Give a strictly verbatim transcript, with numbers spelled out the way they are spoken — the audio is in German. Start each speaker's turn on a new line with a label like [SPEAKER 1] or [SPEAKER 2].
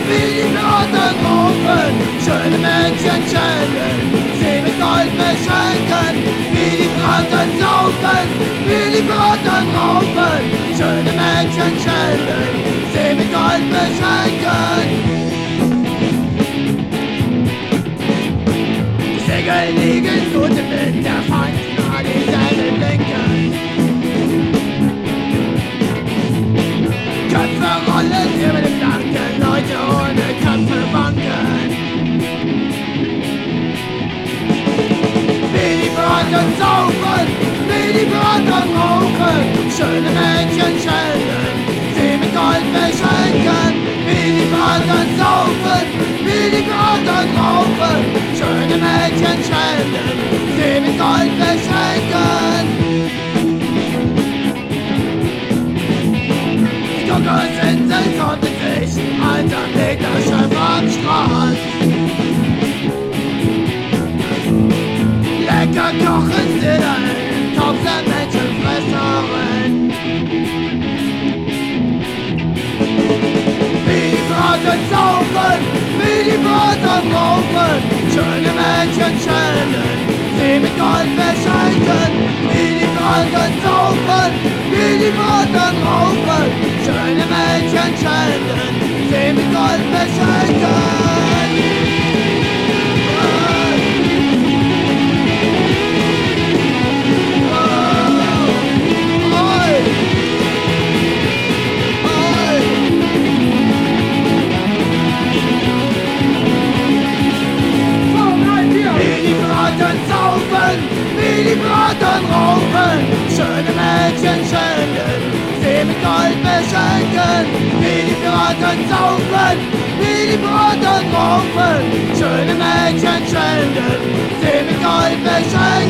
[SPEAKER 1] wie die Piraten rufen, schöne Mädchen schellen, sie mit Gold beschenken, wie die Piraten saufen, wie die Piraten rufen, schöne Mädchen schellen, sie mit Gold beschenken. Die Segel liegen gut im Wind, der Feind nah die Segel blinken. Köpfe rollen über die Flanken, Leute ohne Köpfe wanken. Wie die Piraten saufen, wie die Piraten rauchen, schöne Mädchen schellen, sie mit Gold beschenken. Wie die Piraten saufen, wie die Piraten rauchen, schöne Mädchen schellen, sie mit Gold beschenken. Guckersinseln konnten sich als ein Seglerschiff am Strand. Lecker kochen sie da in tausend Menschenfresserin. Wie die Piraten saufen, wie die Piraten raufen, schöne Mädchen schellen, sie mit Gold beschenken. Wie die Piraten saufen, wie die Piraten raufen, schöne Mädchen schellen, sie mit Gold beschenken. Wie die Piraten raufen, schöne Mädchen schellen, sie mit Gold beschenken. Wie die Piraten saufen, wie die Piraten raufen, schöne Mädchen schellen, sie mit Gold beschenken.